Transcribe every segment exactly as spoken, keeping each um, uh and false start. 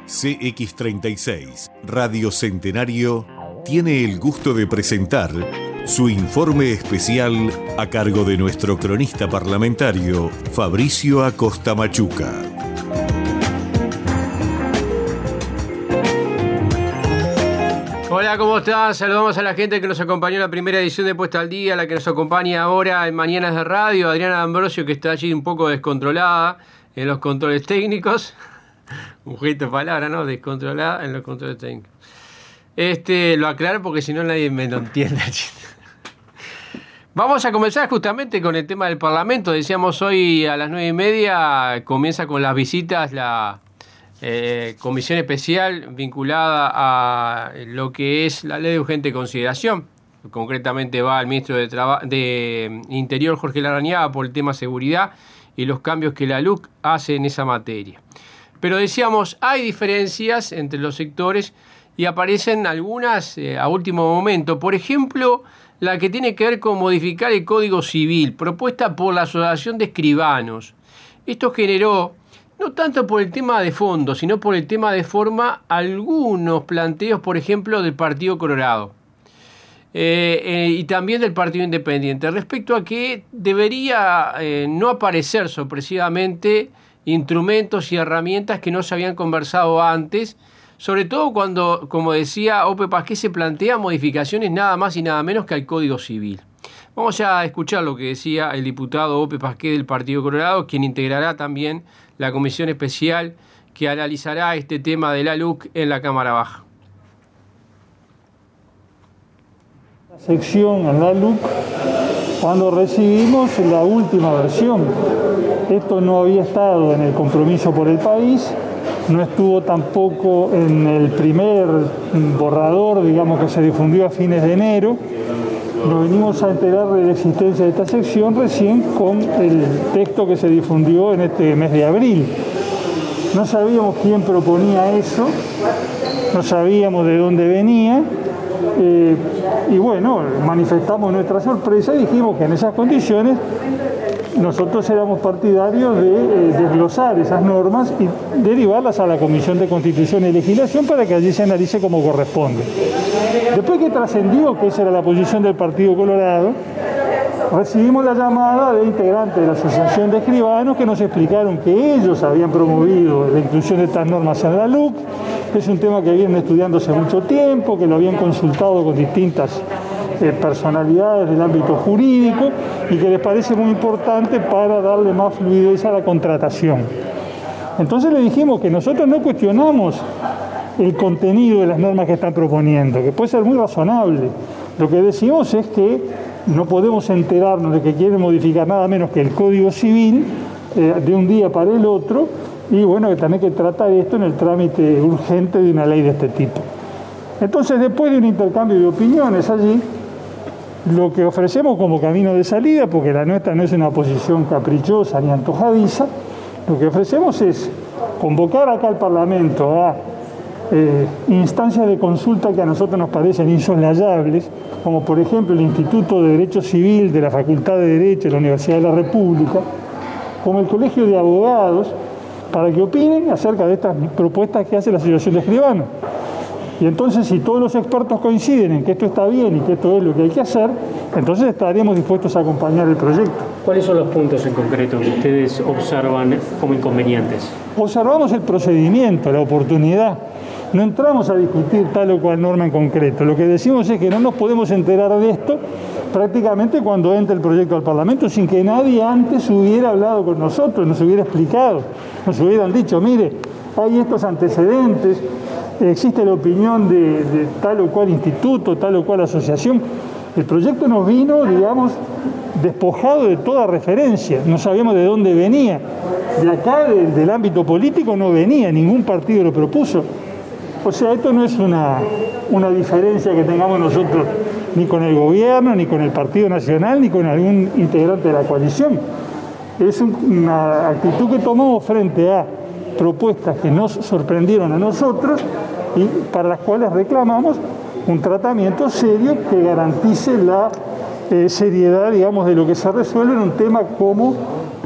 C X treinta y seis, Radio Centenario, tiene el gusto de presentar su informe especial a cargo de nuestro cronista parlamentario, Fabricio Acosta Machuca. Hola, ¿cómo están? Saludamos a la gente que nos acompañó en la primera edición de Puesta al Día, la que nos acompaña ahora en Mañanas de Radio, Adriana Ambrosio, que está allí un poco descontrolada en los controles técnicos. Un gesto de palabra, ¿no? Descontrolada en los controles técnicos. Este, lo aclaro porque si no nadie me lo entiende. Vamos a comenzar justamente con el tema del Parlamento. Decíamos hoy a las nueve y media comienza con las visitas la eh, comisión especial vinculada a lo que es la ley de urgente consideración. Concretamente va el ministro de, Traba- de Interior, Jorge Larrañaga, por el tema seguridad y los cambios que la L U C hace en esa materia. Pero decíamos, hay diferencias entre los sectores y aparecen algunas eh, a último momento. Por ejemplo, la que tiene que ver con modificar el Código Civil, propuesta por la Asociación de Escribanos. Esto generó, no tanto por el tema de fondo, sino por el tema de forma, algunos planteos, por ejemplo, del Partido Colorado. Eh, eh, y también del Partido Independiente, respecto a que debería eh, no aparecer sorpresivamente instrumentos y herramientas que no se habían conversado antes, sobre todo cuando, como decía Ope Pasqué, se plantean modificaciones nada más y nada menos que al Código Civil. Vamos a escuchar lo que decía el diputado Ope Pasqué del Partido Colorado, quien integrará también la comisión especial que analizará este tema de la L U C en la Cámara Baja. La sección en la L U C, cuando recibimos la última versión, esto no había estado en el compromiso por el país, no estuvo tampoco en el primer borrador, digamos, que se difundió a fines de enero. Nos venimos a enterar de la existencia de esta sección recién con el texto que se difundió en este mes de abril. No sabíamos quién proponía eso, no sabíamos de dónde venía. Eh, y bueno, manifestamos nuestra sorpresa y dijimos que en esas condiciones nosotros éramos partidarios de eh, desglosar esas normas y derivarlas a la Comisión de Constitución y Legislación para que allí se analice como corresponde. Después que trascendió que esa era la posición del Partido Colorado, recibimos la llamada de integrantes de la Asociación de Escribanos que nos explicaron que ellos habían promovido la inclusión de estas normas en la L U C. Es un tema que vienen estudiando hace mucho tiempo, que lo habían consultado con distintas eh, personalidades del ámbito jurídico y que les parece muy importante para darle más fluidez a la contratación. Entonces le dijimos que nosotros no cuestionamos el contenido de las normas que están proponiendo, que puede ser muy razonable. Lo que decimos es que no podemos enterarnos de que quieren modificar nada menos que el Código Civil eh, de un día para el otro, y bueno, que también hay que tratar esto en el trámite urgente de una ley de este tipo. Entonces, después de un intercambio de opiniones allí, lo que ofrecemos como camino de salida, porque la nuestra no es una posición caprichosa ni antojadiza, lo que ofrecemos es convocar acá al Parlamento a eh, instancias de consulta que a nosotros nos parecen insoslayables, como por ejemplo el Instituto de Derecho Civil de la Facultad de Derecho de la Universidad de la República, como el Colegio de Abogados, para que opinen acerca de estas propuestas que hace la Asociación de Escribanos. Y entonces, si todos los expertos coinciden en que esto está bien y que esto es lo que hay que hacer, entonces estaríamos dispuestos a acompañar el proyecto. ¿Cuáles son los puntos en concreto que ustedes observan como inconvenientes? Observamos el procedimiento, la oportunidad. No entramos a discutir tal o cual norma en concreto. Lo que decimos es que no nos podemos enterar de esto prácticamente cuando entre el proyecto al Parlamento sin que nadie antes hubiera hablado con nosotros, nos hubiera explicado, nos hubieran dicho, mire, hay estos antecedentes, existe la opinión de, de tal o cual instituto, tal o cual asociación. El proyecto nos vino, digamos, despojado de toda referencia, no sabíamos de dónde venía. De acá, del, del ámbito político, no venía, ningún partido lo propuso. O sea, esto no es una, una diferencia que tengamos nosotros ni con el gobierno, ni con el Partido Nacional, ni con algún integrante de la coalición. Es un, una actitud que tomamos frente a propuestas que nos sorprendieron a nosotros y para las cuales reclamamos un tratamiento serio que garantice la eh, seriedad, digamos, de lo que se resuelve en un tema como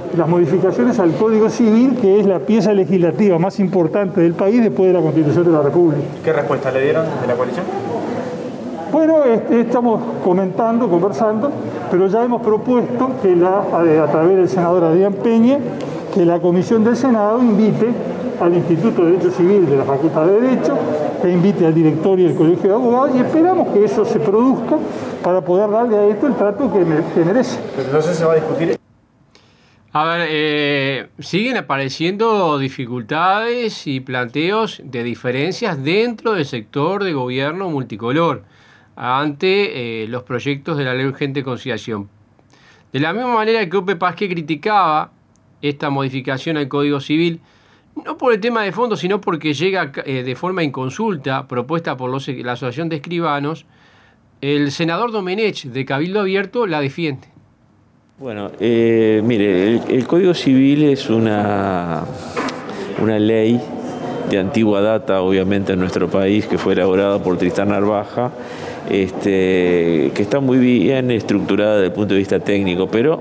las modificaciones al Código Civil, que es la pieza legislativa más importante del país después de la Constitución de la República. ¿Qué respuesta le dieron de la coalición? Bueno, este, estamos comentando, conversando, pero ya hemos propuesto que la, a, a través del senador Adrián Peña, que la Comisión del Senado invite al Instituto de Derecho Civil de la Facultad de Derecho, que invite al directorio del Colegio de Abogados, y esperamos que eso se produzca para poder darle a esto el trato que, me, que merece. Entonces se va a discutir. A ver, eh, siguen apareciendo dificultades y planteos de diferencias dentro del sector de gobierno multicolor ante eh, los proyectos de la Ley Urgente de Conciliación. De la misma manera que Ope Pasqué criticaba esta modificación al Código Civil, no por el tema de fondo, sino porque llega eh, de forma inconsulta, propuesta por los, la Asociación de Escribanos, el senador Domenech de Cabildo Abierto la defiende. Bueno, eh, mire, el, el Código Civil es una, una ley de antigua data, obviamente, en nuestro país, que fue elaborada por Tristán Narvaja, este, que está muy bien estructurada desde el punto de vista técnico, pero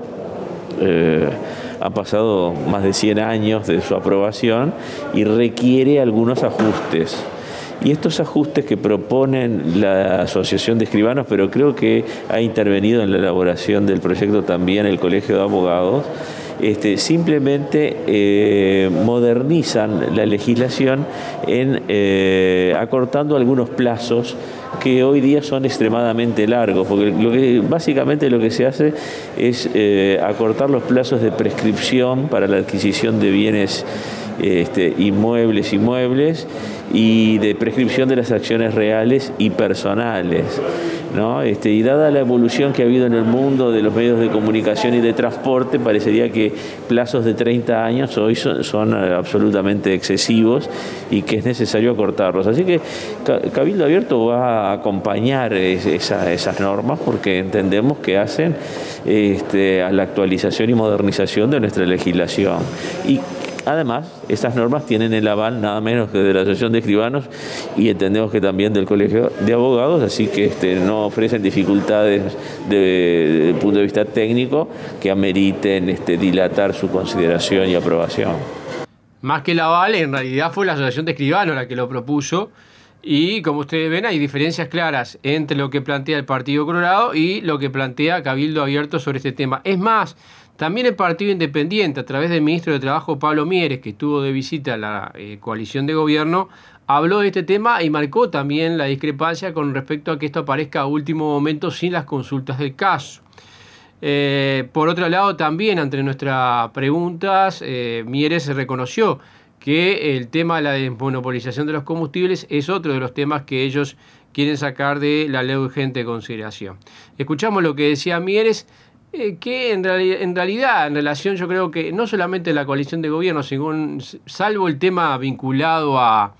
eh, ha pasado más de cien años de su aprobación y requiere algunos ajustes. Y estos ajustes que proponen la Asociación de Escribanos, pero creo que ha intervenido en la elaboración del proyecto también el Colegio de Abogados, este, simplemente eh, modernizan la legislación en eh, acortando algunos plazos que hoy día son extremadamente largos, porque lo que, básicamente lo que se hace es eh, acortar los plazos de prescripción para la adquisición de bienes Este, inmuebles, inmuebles y de prescripción de las acciones reales y personales, ¿no? Este, y dada la evolución que ha habido en el mundo de los medios de comunicación y de transporte, parecería que plazos de treinta años hoy son, son absolutamente excesivos y que es necesario acortarlos. Así que Cabildo Abierto va a acompañar esa, esas normas porque entendemos que hacen este, a la actualización y modernización de nuestra legislación. Y además, estas normas tienen el aval nada menos que de la Asociación de Escribanos y entendemos que también del Colegio de Abogados, así que este, no ofrecen dificultades desde el punto de vista técnico que ameriten este, dilatar su consideración y aprobación. Más que el aval, en realidad fue la Asociación de Escribanos la que lo propuso y, como ustedes ven, hay diferencias claras entre lo que plantea el Partido Colorado y lo que plantea Cabildo Abierto sobre este tema. Es más, también el Partido Independiente, a través del ministro de Trabajo Pablo Mieres, que estuvo de visita a la eh, coalición de gobierno, habló de este tema y marcó también la discrepancia con respecto a que esto aparezca a último momento sin las consultas del caso. Eh, por otro lado, también ante nuestras preguntas, eh, Mieres reconoció que el tema de la desmonopolización de los combustibles es otro de los temas que ellos quieren sacar de la Ley Urgente de Consideración. Escuchamos lo que decía Mieres, Eh, que en, reali en realidad, en relación, yo creo que no solamente la coalición de gobierno, sino, salvo el tema vinculado a,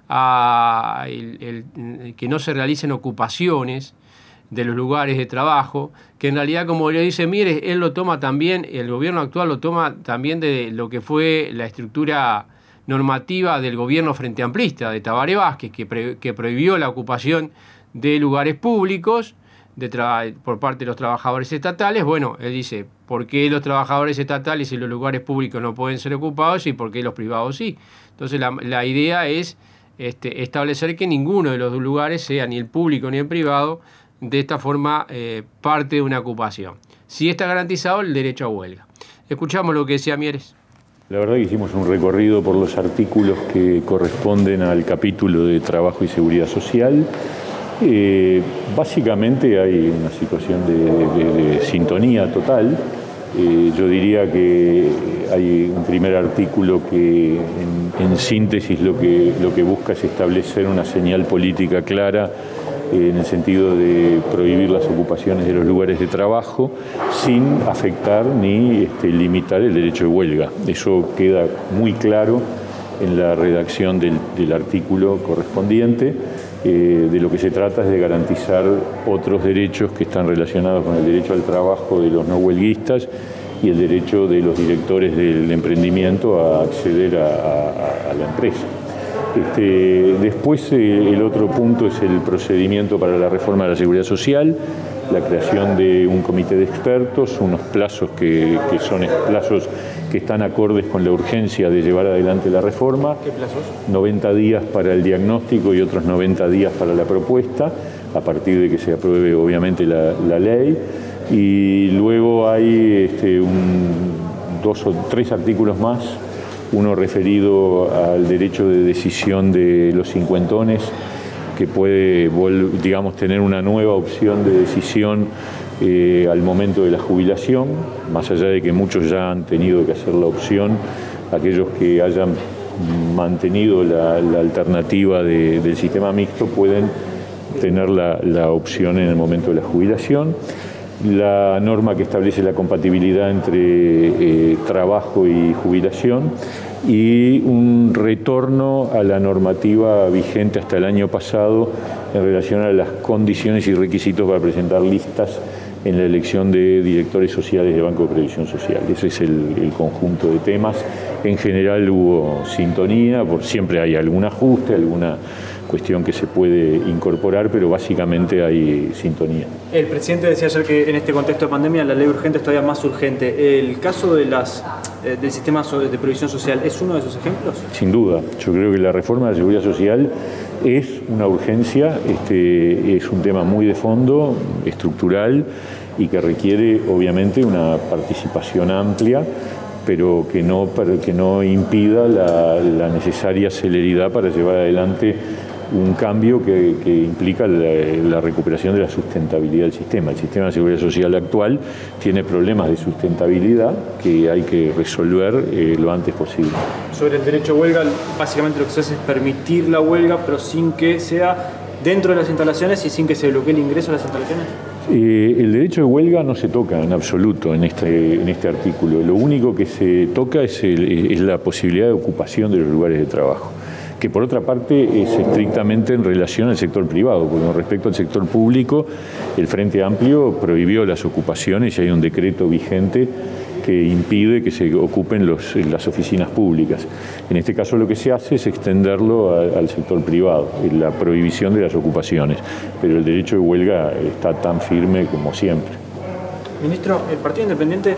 a el, el, que no se realicen ocupaciones de los lugares de trabajo, que en realidad, como le dice Mieres, él lo toma también, el gobierno actual lo toma también de lo que fue la estructura normativa del gobierno frente amplista de Tabaré Vázquez, que, pre que prohibió la ocupación de lugares públicos De por parte de los trabajadores estatales. Bueno, él dice, ¿por qué los trabajadores estatales y los lugares públicos no pueden ser ocupados y por qué los privados sí? Entonces la, la idea es este, establecer que ninguno de los dos lugares, sea ni el público ni el privado, de esta forma eh, parte de una ocupación. Sí está garantizado el derecho a huelga. Escuchamos lo que decía Mieres. La verdad que hicimos un recorrido por los artículos que corresponden al capítulo de Trabajo y Seguridad Social. Eh, básicamente hay una situación de, de, de sintonía total. Eh, yo diría que hay un primer artículo que en, en síntesis lo que, lo que busca es establecer una señal política clara eh, en el sentido de prohibir las ocupaciones de los lugares de trabajo sin afectar ni este, limitar el derecho de huelga. Eso queda muy claro en la redacción del, del artículo correspondiente. Eh, de lo que se trata es de garantizar otros derechos que están relacionados con el derecho al trabajo de los no huelguistas y el derecho de los directores del emprendimiento a acceder a, a, a la empresa. Este, después, eh, el otro punto es el procedimiento para la reforma de la seguridad social. la creación de un comité de expertos, unos plazos que, que son plazos que están acordes con la urgencia de llevar adelante la reforma. ¿Qué plazos? noventa días para el diagnóstico y otros noventa días para la propuesta, a partir de que se apruebe obviamente la, la ley. Y luego hay este, un, dos o tres artículos más, uno referido al derecho de decisión de los cincuentones, que puede, digamos, tener una nueva opción de decisión eh, al momento de la jubilación, más allá de que muchos ya han tenido que hacer la opción, aquellos que hayan mantenido la, la alternativa de, del sistema mixto pueden tener la, la opción en el momento de la jubilación. La norma que establece la compatibilidad entre eh, trabajo y jubilación y un retorno a la normativa vigente hasta el año pasado en relación a las condiciones y requisitos para presentar listas en la elección de directores sociales de Banco de Previsión Social. Ese es el, el conjunto de temas. En general hubo sintonía, por siempre hay algún ajuste, alguna cuestión que se puede incorporar, pero básicamente hay sintonía. El presidente decía ayer que en este contexto de pandemia la ley urgente es todavía más urgente. ¿El caso de las, eh, del sistema de previsión social es uno de esos ejemplos? Sin duda. Yo creo que la reforma de la seguridad social es una urgencia, este, es un tema muy de fondo, estructural y que requiere obviamente una participación amplia, pero que no, que no impida la, la necesaria celeridad para llevar adelante un cambio que, que implica la, la recuperación de la sustentabilidad del sistema. El sistema de seguridad social actual tiene problemas de sustentabilidad que hay que resolver eh, lo antes posible. Sobre el derecho a huelga, básicamente lo que se hace es permitir la huelga, pero sin que sea dentro de las instalaciones y sin que se bloquee el ingreso a las instalaciones. Eh, el derecho de huelga no se toca en absoluto en este, en este artículo. Lo único que se toca es, el, es la posibilidad de ocupación de los lugares de trabajo, que por otra parte es estrictamente en relación al sector privado, porque con respecto al sector público, el Frente Amplio prohibió las ocupaciones y hay un decreto vigente que impide que se ocupen los, las oficinas públicas. En este caso lo que se hace es extenderlo a, al sector privado, la prohibición de las ocupaciones, pero el derecho de huelga está tan firme como siempre. Ministro, el Partido Independiente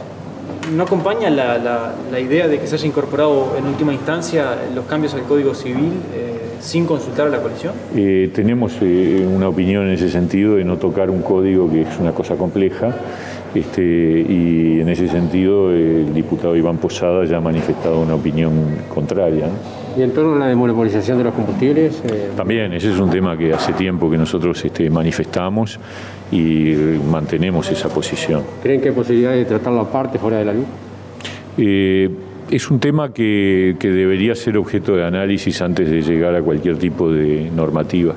¿no acompaña la, la, la idea de que se haya incorporado en última instancia los cambios al Código Civil eh, sin consultar a la coalición? Eh, tenemos eh, una opinión en ese sentido de no tocar un código que es una cosa compleja. Este, y en ese sentido el diputado Iván Posada ya ha manifestado una opinión contraria, ¿no? ¿Y en torno a la desmonopolización de los combustibles? Eh... También, ese es un tema que hace tiempo que nosotros este, manifestamos y mantenemos esa posición. ¿Creen que hay posibilidad de tratarlo aparte, fuera de la ley? Eh, es un tema que, que debería ser objeto de análisis antes de llegar a cualquier tipo de normativa.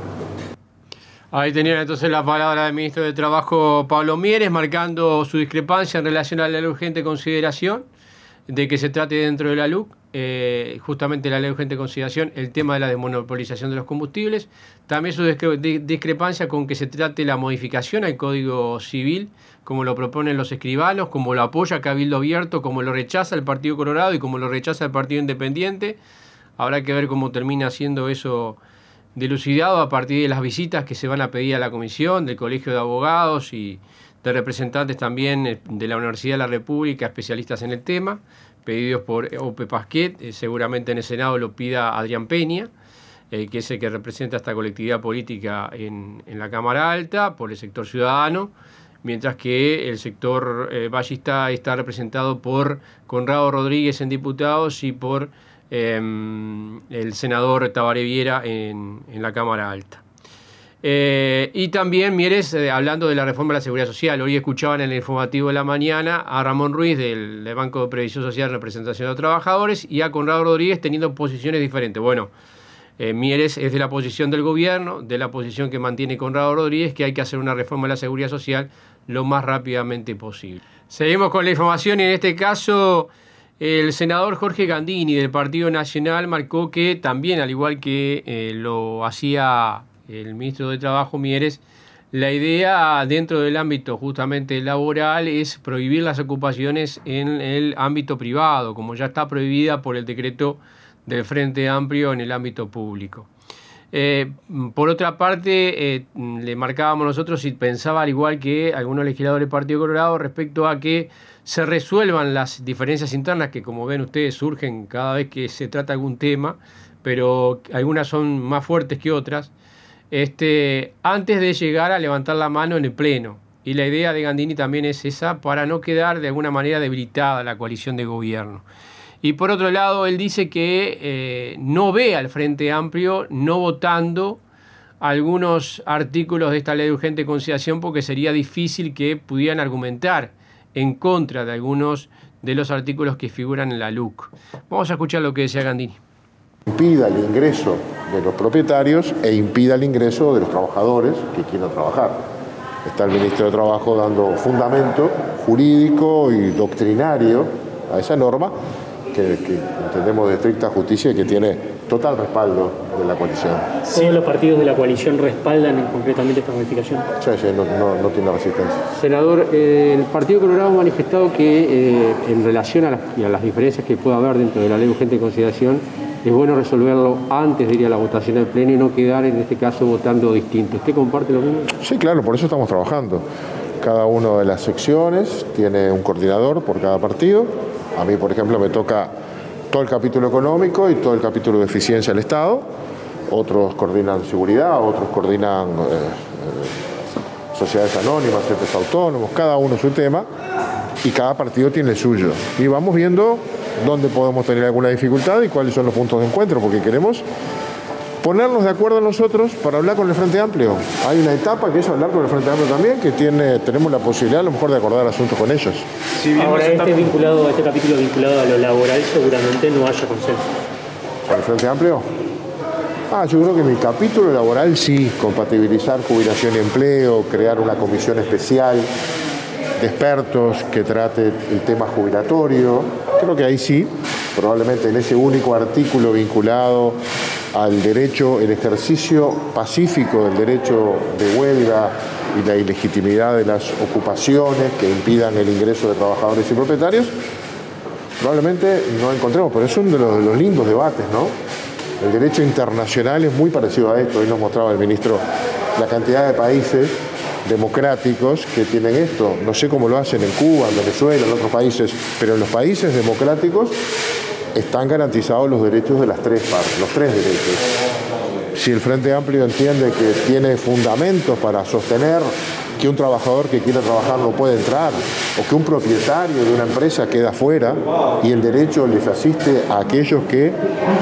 Ahí tenían entonces la palabra del ministro de Trabajo, Pablo Mieres, marcando su discrepancia en relación a la ley urgente consideración de que se trate dentro de la L U C, eh, justamente la ley urgente consideración, el tema de la desmonopolización de los combustibles. También su discrepancia con que se trate la modificación al Código Civil, como lo proponen los escribanos, como lo apoya Cabildo Abierto, como lo rechaza el Partido Colorado y como lo rechaza el Partido Independiente. Habrá que ver cómo termina siendo eso dilucidado a partir de las visitas que se van a pedir a la comisión, del Colegio de Abogados y de representantes también de la Universidad de la República, especialistas en el tema, pedidos por Ope Pasquet, eh, seguramente en el Senado lo pida Adrián Peña, eh, que es el que representa esta colectividad política en, en la Cámara Alta, por el sector ciudadano, mientras que el sector eh, vallista está representado por Conrado Rodríguez en diputados y por Eh, el senador Tabaré Viera en, en la Cámara Alta. Eh, y también Mieres, eh, hablando de la reforma de la Seguridad Social, hoy escuchaban en el informativo de la mañana a Ramón Ruiz del, del Banco de Previsión Social, representación de los trabajadores, y a Conrado Rodríguez teniendo posiciones diferentes. Bueno, eh, Mieres es de la posición del gobierno, de la posición que mantiene Conrado Rodríguez, que hay que hacer una reforma de la Seguridad Social lo más rápidamente posible. Seguimos con la información y en este caso el senador Jorge Gandini del Partido Nacional marcó que también, al igual que eh, lo hacía el ministro de Trabajo Mieres, la idea dentro del ámbito justamente laboral es prohibir las ocupaciones en el ámbito privado, como ya está prohibida por el decreto del Frente Amplio en el ámbito público. Eh, por otra parte, eh, le marcábamos nosotros y pensaba al igual que algunos legisladores del Partido Colorado respecto a que se resuelvan las diferencias internas que, como ven ustedes, surgen cada vez que se trata algún tema, pero algunas son más fuertes que otras, este, antes de llegar a levantar la mano en el Pleno. Y la idea de Gandini también es esa, para no quedar de alguna manera debilitada la coalición de gobierno. Y por otro lado, él dice que eh, no ve al Frente Amplio no votando algunos artículos de esta ley de urgente consideración porque sería difícil que pudieran argumentar en contra de algunos de los artículos que figuran en la L U C. Vamos a escuchar lo que decía Gandini. Impida el ingreso de los propietarios e impida el ingreso de los trabajadores que quieran trabajar. Está el Ministro de Trabajo dando fundamento jurídico y doctrinario a esa norma que, que entendemos de estricta justicia y que tiene total respaldo de la coalición. ¿Todos los partidos de la coalición respaldan concretamente esta modificación? Sí, sí, no, no, no tiene resistencia. Senador, eh, el Partido Colorado ha manifestado que eh, en relación a las, a las diferencias que pueda haber dentro de la ley de urgente consideración, es bueno resolverlo antes de ir a la votación del Pleno y no quedar en este caso votando distinto. ¿Usted comparte lo mismo? Sí, claro, por eso estamos trabajando. Cada una de las secciones tiene un coordinador por cada partido. A mí, por ejemplo, me toca todo el capítulo económico y todo el capítulo de eficiencia del Estado. Otros coordinan seguridad, otros coordinan eh, eh, sociedades anónimas, entes autónomos, cada uno su tema y cada partido tiene el suyo. Y vamos viendo dónde podemos tener alguna dificultad y cuáles son los puntos de encuentro, porque queremos ponernos de acuerdo nosotros para hablar con el Frente Amplio. Hay una etapa que es hablar con el Frente Amplio también, que tiene, tenemos la posibilidad a lo mejor de acordar asuntos con ellos. Si bien ahora este, vinculado, este capítulo vinculado a lo laboral seguramente no haya consenso. ¿Con el Frente Amplio? Ah, yo creo que en el capítulo laboral sí, compatibilizar jubilación y empleo, crear una comisión especial de expertos que trate el tema jubilatorio. Creo que ahí sí, probablemente en ese único artículo vinculado al derecho, el ejercicio pacífico del derecho de huelga y la ilegitimidad de las ocupaciones que impidan el ingreso de trabajadores y propietarios, probablemente no encontremos, pero es uno de los, de los lindos debates, ¿no? El derecho internacional es muy parecido a esto. Hoy nos mostraba el ministro la cantidad de países democráticos que tienen esto. No sé cómo lo hacen en Cuba, en Venezuela, en otros países, pero en los países democráticos están garantizados los derechos de las tres partes, los tres derechos. Si el Frente Amplio entiende que tiene fundamentos para sostener que un trabajador que quiera trabajar no puede entrar, o que un propietario de una empresa queda fuera, y el derecho les asiste a aquellos que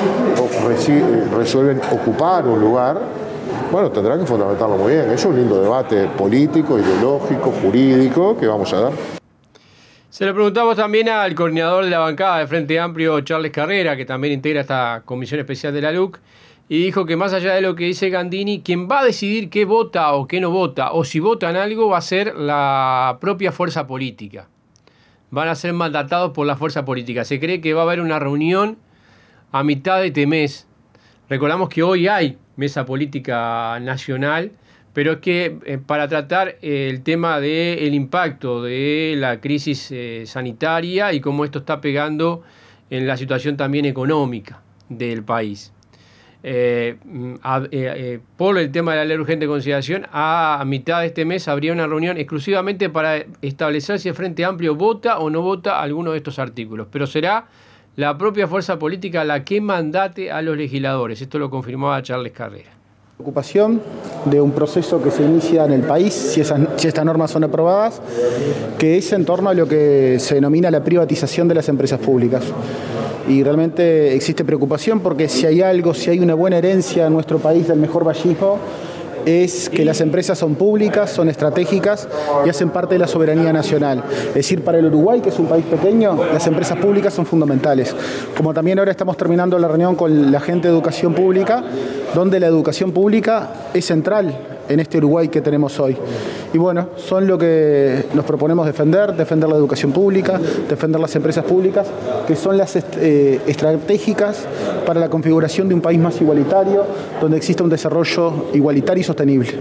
resuelven ocupar un lugar, bueno, tendrá que fundamentarlo muy bien. Es un lindo debate político, ideológico, jurídico que vamos a dar. Se lo preguntamos también al coordinador de la bancada de Frente Amplio, Charles Carrera, que también integra esta comisión especial de la L U C, y dijo que más allá de lo que dice Gandini, quien va a decidir qué vota o qué no vota, o si votan algo, va a ser la propia fuerza política. Van a ser mandatados por la fuerza política. Se cree que va a haber una reunión a mitad de este mes. Recordamos que hoy hay mesa política nacional, pero es que eh, para tratar eh, el tema del impacto de la crisis eh, sanitaria y cómo esto está pegando en la situación también económica del país. Eh, a, eh, eh, por el tema de la ley de urgente consideración, a, a mitad de este mes habría una reunión exclusivamente para establecer si el Frente Amplio vota o no vota alguno de estos artículos, pero será la propia fuerza política la que mandate a los legisladores. Esto lo confirmaba Charles Carrera. Ocupación de un proceso que se inicia en el país, si, esas, si estas normas son aprobadas, que es en torno a lo que se denomina la privatización de las empresas públicas. Y realmente existe preocupación porque si hay algo, si hay una buena herencia en nuestro país del mejor vallismo, es que las empresas son públicas, son estratégicas y hacen parte de la soberanía nacional. Es decir, para el Uruguay, que es un país pequeño, las empresas públicas son fundamentales. Como también ahora estamos terminando la reunión con la gente de educación pública, donde la educación pública es central en este Uruguay que tenemos hoy. Y bueno, son lo que nos proponemos defender, defender la educación pública, defender las empresas públicas, que son las est eh, estratégicas para la configuración de un país más igualitario, donde exista un desarrollo igualitario y sostenible.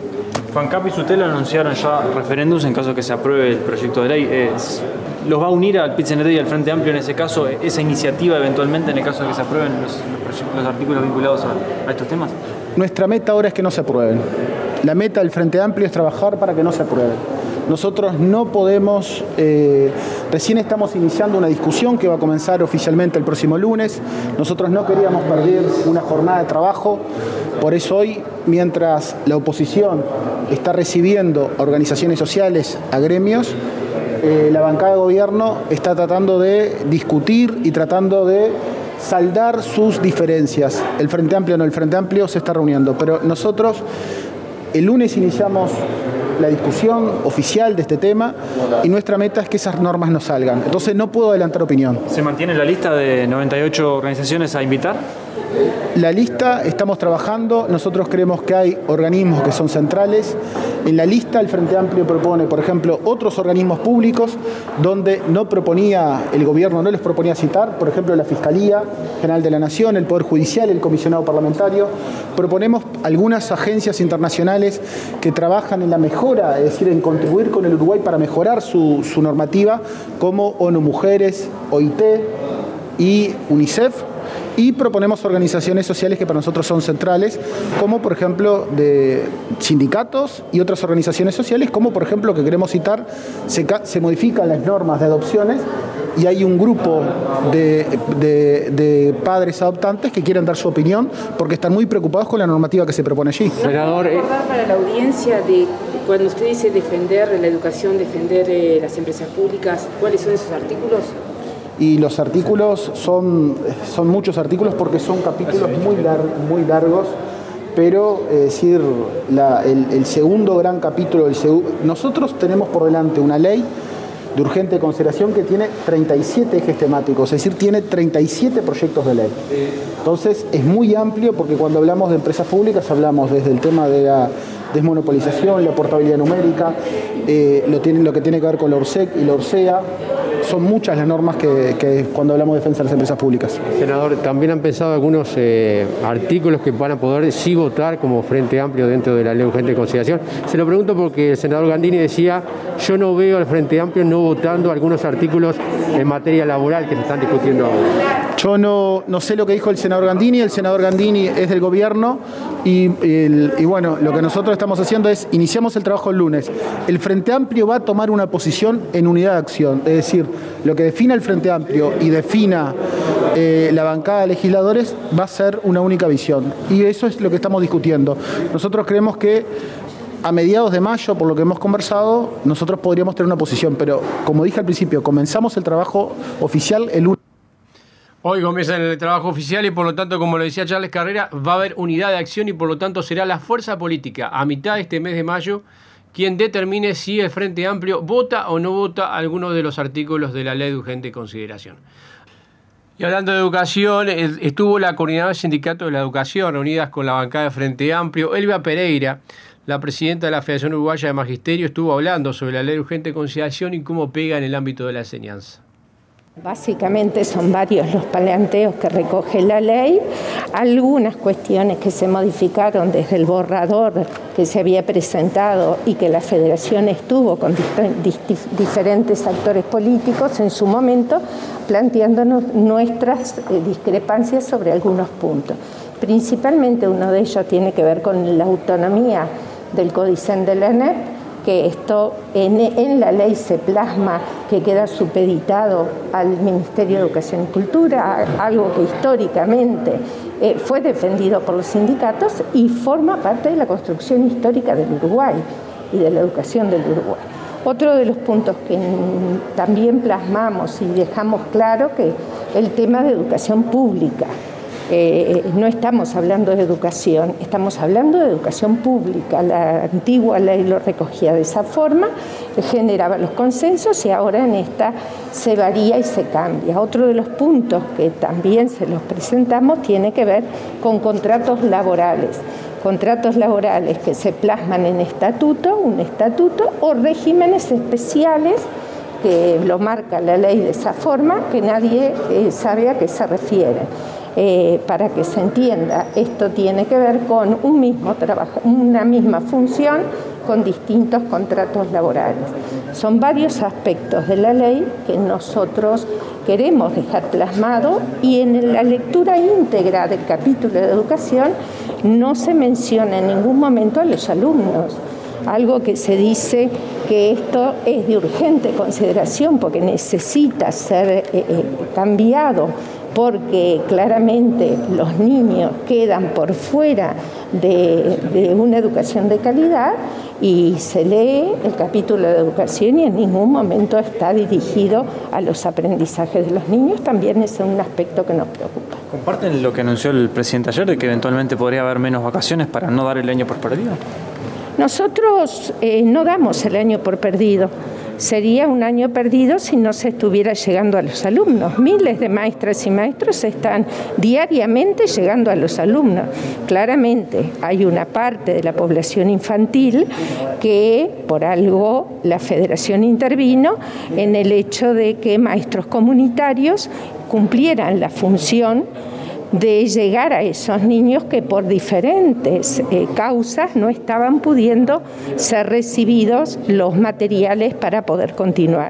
FANCAP y SUTEL anunciaron ya referéndums en caso de que se apruebe el proyecto de ley. Eh, ¿Los va a unir al P I T C N T y al Frente Amplio en ese caso, esa iniciativa eventualmente en el caso de que se aprueben los, los, los artículos vinculados a, a estos temas? Nuestra meta ahora es que no se aprueben. La meta del Frente Amplio es trabajar para que no se aprueben. Nosotros no podemos, eh, recién estamos iniciando una discusión que va a comenzar oficialmente el próximo lunes. Nosotros no queríamos perder una jornada de trabajo, por eso hoy, mientras la oposición está recibiendo a organizaciones sociales, a gremios, eh, la bancada de gobierno está tratando de discutir y tratando de saldar sus diferencias. El Frente Amplio no, el Frente Amplio se está reuniendo, pero nosotros el lunes iniciamos la discusión oficial de este tema y nuestra meta es que esas normas no salgan. Entonces no puedo adelantar opinión. ¿Se mantiene la lista de noventa y ocho organizaciones a invitar? La lista estamos trabajando, nosotros creemos que hay organismos que son centrales. En la lista el Frente Amplio propone, por ejemplo, otros organismos públicos donde no proponía, el gobierno no les proponía citar, por ejemplo, la Fiscalía General de la Nación, el Poder Judicial, el Comisionado Parlamentario. Proponemos algunas agencias internacionales que trabajan en la mejora, es decir, en contribuir con el Uruguay para mejorar su, su normativa, como ONU Mujeres, O I T y UNICEF. Y proponemos organizaciones sociales que para nosotros son centrales, como por ejemplo de sindicatos y otras organizaciones sociales, como por ejemplo que queremos citar, se, se modifican las normas de adopciones y hay un grupo de, de, de padres adoptantes que quieren dar su opinión porque están muy preocupados con la normativa que se propone allí. Senador, eh... para la audiencia de cuando usted dice defender la educación, defender eh, las empresas públicas, ¿cuáles son esos artículos? Y los artículos son, son muchos artículos porque son capítulos muy, lar, muy largos, pero es eh, decir, la, el, el segundo gran capítulo, el seg nosotros tenemos por delante una ley de urgente consideración que tiene treinta y siete ejes temáticos, es decir, tiene treinta y siete proyectos de ley. Entonces es muy amplio porque cuando hablamos de empresas públicas hablamos desde el tema de la desmonopolización, la portabilidad numérica, eh, lo, tiene, lo que tiene que ver con la URSEC y la URSEA. Son muchas las normas que, que cuando hablamos de defensa de las empresas públicas. Senador, también han pensado algunos eh, artículos que van a poder sí votar como Frente Amplio dentro de la ley urgente de consideración. Se lo pregunto porque el senador Gandini decía, yo no veo al Frente Amplio no votando algunos artículos en materia laboral que se están discutiendo ahora. Yo no, no sé lo que dijo el senador Gandini, el senador Gandini es del gobierno y, el, y bueno, lo que nosotros estamos haciendo es, iniciamos el trabajo el lunes. El Frente Amplio va a tomar una posición en unidad de acción, es decir, lo que defina el Frente Amplio y defina eh, la bancada de legisladores va a ser una única visión. Y eso es lo que estamos discutiendo. Nosotros creemos que a mediados de mayo, por lo que hemos conversado, nosotros podríamos tener una posición, pero como dije al principio, comenzamos el trabajo oficial el lunes. Hoy comienza el trabajo oficial y por lo tanto, como lo decía Charles Carrera, va a haber unidad de acción y por lo tanto será la fuerza política a mitad de este mes de mayo quien determine si el Frente Amplio vota o no vota alguno de los artículos de la ley de urgente consideración. Y hablando de educación, estuvo la coordinadora del Sindicato de la Educación reunidas con la bancada de Frente Amplio. Elvia Pereira, la presidenta de la Federación Uruguaya de Magisterio, estuvo hablando sobre la ley de urgente consideración y cómo pega en el ámbito de la enseñanza. Básicamente son varios los planteos que recoge la ley, algunas cuestiones que se modificaron desde el borrador que se había presentado y que la Federación estuvo con diferentes actores políticos en su momento, planteándonos nuestras discrepancias sobre algunos puntos. Principalmente uno de ellos tiene que ver con la autonomía del Codicen de la E N E P, que esto en, en la ley se plasma que queda supeditado al Ministerio de Educación y Cultura, algo que históricamente eh, fue defendido por los sindicatos y forma parte de la construcción histórica del Uruguay y de la educación del Uruguay. Otro de los puntos que también plasmamos y dejamos claro que el tema de educación pública. Eh, no estamos hablando de educación, estamos hablando de educación pública. La antigua ley lo recogía de esa forma, generaba los consensos y ahora en esta se varía y se cambia. Otro de los puntos que también se los presentamos tiene que ver con contratos laborales. Contratos laborales que se plasman en estatuto, un estatuto o regímenes especiales que lo marca la ley de esa forma, que nadie eh, sabe a qué se refiere. Eh, para que se entienda, esto tiene que ver con un mismo trabajo, una misma función con distintos contratos laborales. Son varios aspectos de la ley que nosotros queremos dejar plasmado, y en la lectura íntegra del capítulo de educación no se menciona en ningún momento a los alumnos. Algo que se dice que esto es de urgente consideración porque necesita ser eh, eh, cambiado, porque claramente los niños quedan por fuera de, de una educación de calidad, y se lee el capítulo de educación y en ningún momento está dirigido a los aprendizajes de los niños. También es un aspecto que nos preocupa. ¿Comparten lo que anunció el presidente ayer de que eventualmente podría haber menos vacaciones para no dar el año por perdido? Nosotros eh, no damos el año por perdido. Sería un año perdido si no se estuviera llegando a los alumnos. Miles de maestras y maestros están diariamente llegando a los alumnos. Claramente hay una parte de la población infantil que por algo la Federación intervino en el hecho de que maestros comunitarios cumplieran la función de llegar a esos niños que por diferentes eh, causas no estaban pudiendo ser recibidos los materiales para poder continuar.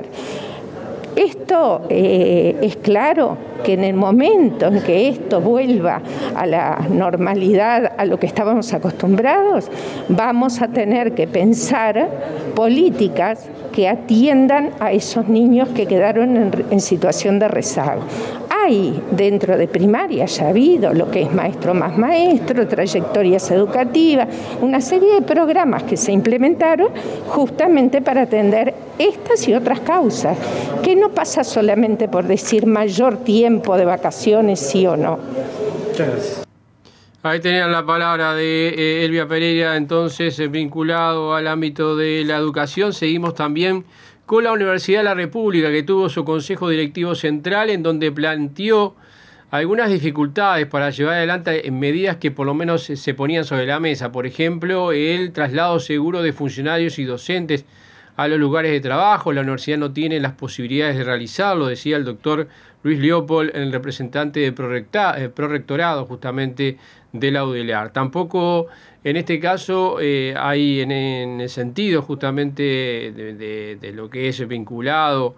Esto eh, es claro que en el momento en que esto vuelva a la normalidad, a lo que estábamos acostumbrados, vamos a tener que pensar políticas que atiendan a esos niños que quedaron en, en situación de rezago. Hay dentro de primaria, ya ha habido lo que es Maestro más Maestro, trayectorias educativas, una serie de programas que se implementaron justamente para atender estas y otras causas, que no pasa solamente por decir mayor tiempo de vacaciones, sí o no. Muchas gracias. Ahí tenían la palabra de eh, Elvia Pereira, entonces eh, vinculado al ámbito de la educación. Seguimos también con la Universidad de la República, que tuvo su Consejo Directivo Central, en donde planteó algunas dificultades para llevar adelante medidas que por lo menos se ponían sobre la mesa. Por ejemplo, el traslado seguro de funcionarios y docentes a los lugares de trabajo. La universidad no tiene las posibilidades de realizarlo, decía el doctor Luis Leopold, el representante de Prorectorado justamente de la U D E L A R. Tampoco en este caso eh, hay en, en el sentido justamente de, de, de lo que es vinculado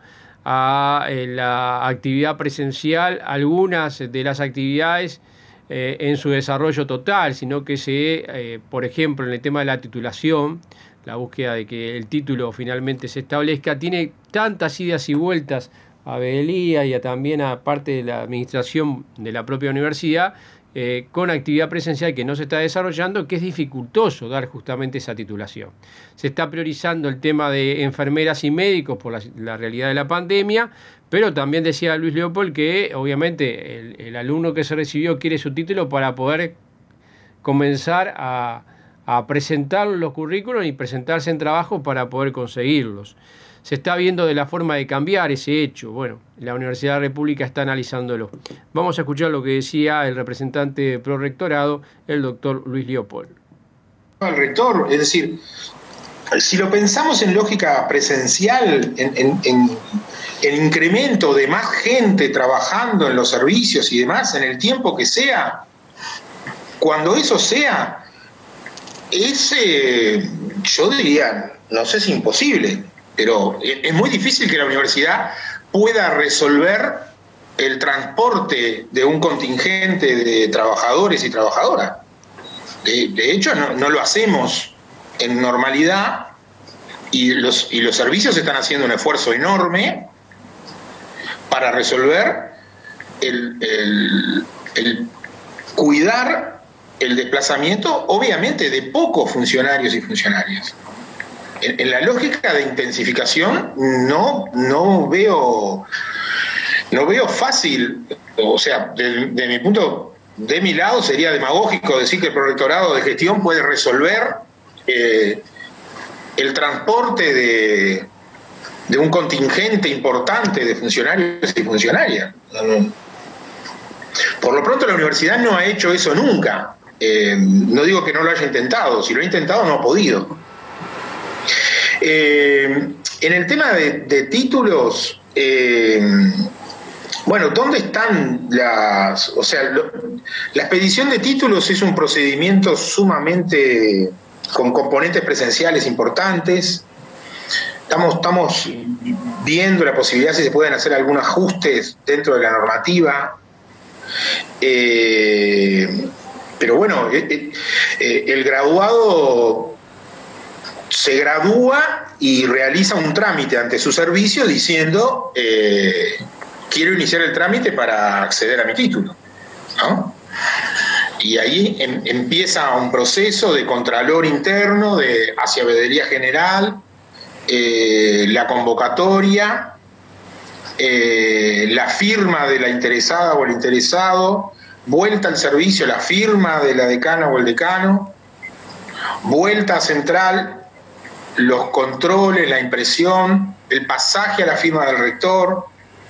a eh, la actividad presencial, algunas de las actividades eh, en su desarrollo total, sino que se, eh, por ejemplo, en el tema de la titulación, la búsqueda de que el título finalmente se establezca, tiene tantas idas y vueltas a Bedelía y a también a parte de la administración de la propia universidad, eh, con actividad presencial que no se está desarrollando, que es dificultoso dar justamente esa titulación. Se está priorizando el tema de enfermeras y médicos por la, la realidad de la pandemia, pero también decía Luis Leopold que obviamente el, el alumno que se recibió quiere su título para poder comenzar a a presentar los currículos y presentarse en trabajo para poder conseguirlos. Se está viendo de la forma de cambiar ese hecho. Bueno, la Universidad de la República está analizándolo. Vamos a escuchar lo que decía el representante de Prorectorado, el doctor Luis Leopold. El rector, es decir, si lo pensamos en lógica presencial, en, en, en el incremento de más gente trabajando en los servicios y demás, en el tiempo que sea, cuando eso sea, es, eh, yo diría, no sé si imposible, pero es muy difícil que la universidad pueda resolver el transporte de un contingente de trabajadores y trabajadoras. De, de hecho, no, no lo hacemos en normalidad y los, y los servicios están haciendo un esfuerzo enorme para resolver el, el, el cuidar el desplazamiento, obviamente, de pocos funcionarios y funcionarias. En, en la lógica de intensificación no, no veo no veo fácil, o sea, de, de mi punto, de mi lado sería demagógico decir que el Prorectorado de Gestión puede resolver eh, el transporte de, de un contingente importante de funcionarios y funcionarias. Por lo pronto la universidad no ha hecho eso nunca. Eh, no digo que no lo haya intentado, si lo ha intentado no ha podido. Eh, en el tema de, de títulos, eh, Bueno, ¿dónde están las...? O sea, lo, la expedición de títulos es un procedimiento sumamente con componentes presenciales importantes. Estamos, estamos viendo la posibilidad si se pueden hacer algunos ajustes dentro de la normativa. Eh, pero bueno, eh, eh, el graduado se gradúa y realiza un trámite ante su servicio diciendo... Eh, quiero iniciar el trámite para acceder a mi título, ¿no? Y ahí em, empieza un proceso de contralor interno de, hacia Veeduría General, eh, la convocatoria, eh, la firma de la interesada o el interesado, vuelta al servicio, la firma de la decana o el decano, vuelta a central, los controles, la impresión, el pasaje a la firma del rector.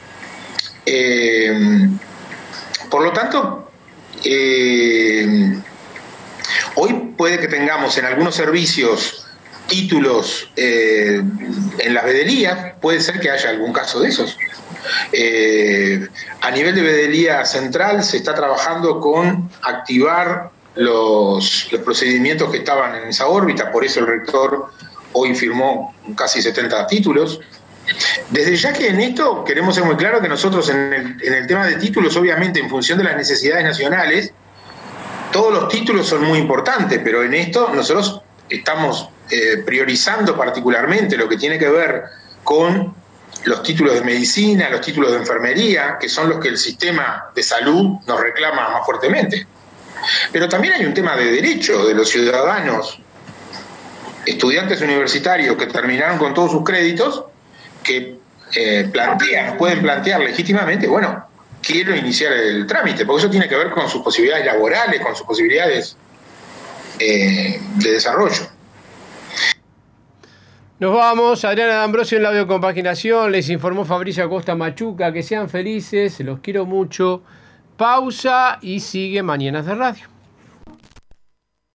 Eh, por lo tanto, eh, hoy puede que tengamos en algunos servicios títulos eh, en las vedelías, puede ser que haya algún caso de esos. Eh, a nivel de veeduría central se está trabajando con activar los, los procedimientos que estaban en esa órbita, por eso el rector hoy firmó casi setenta títulos. Desde ya que en esto queremos ser muy claros que nosotros en el, en el tema de títulos, obviamente en función de las necesidades nacionales, todos los títulos son muy importantes, pero en esto nosotros estamos eh, priorizando particularmente lo que tiene que ver con los títulos de medicina, los títulos de enfermería, que son los que el sistema de salud nos reclama más fuertemente. Pero también hay un tema de derecho de los ciudadanos, estudiantes universitarios que terminaron con todos sus créditos, que eh, plantean, pueden plantear legítimamente, bueno, quiero iniciar el trámite, porque eso tiene que ver con sus posibilidades laborales, con sus posibilidades eh, de desarrollo. Nos vamos, Adriana D'Ambrosio en la audiocompaginación, les informó Fabricio Acosta Machuca, que sean felices, los quiero mucho, pausa y sigue Mañanas de Radio.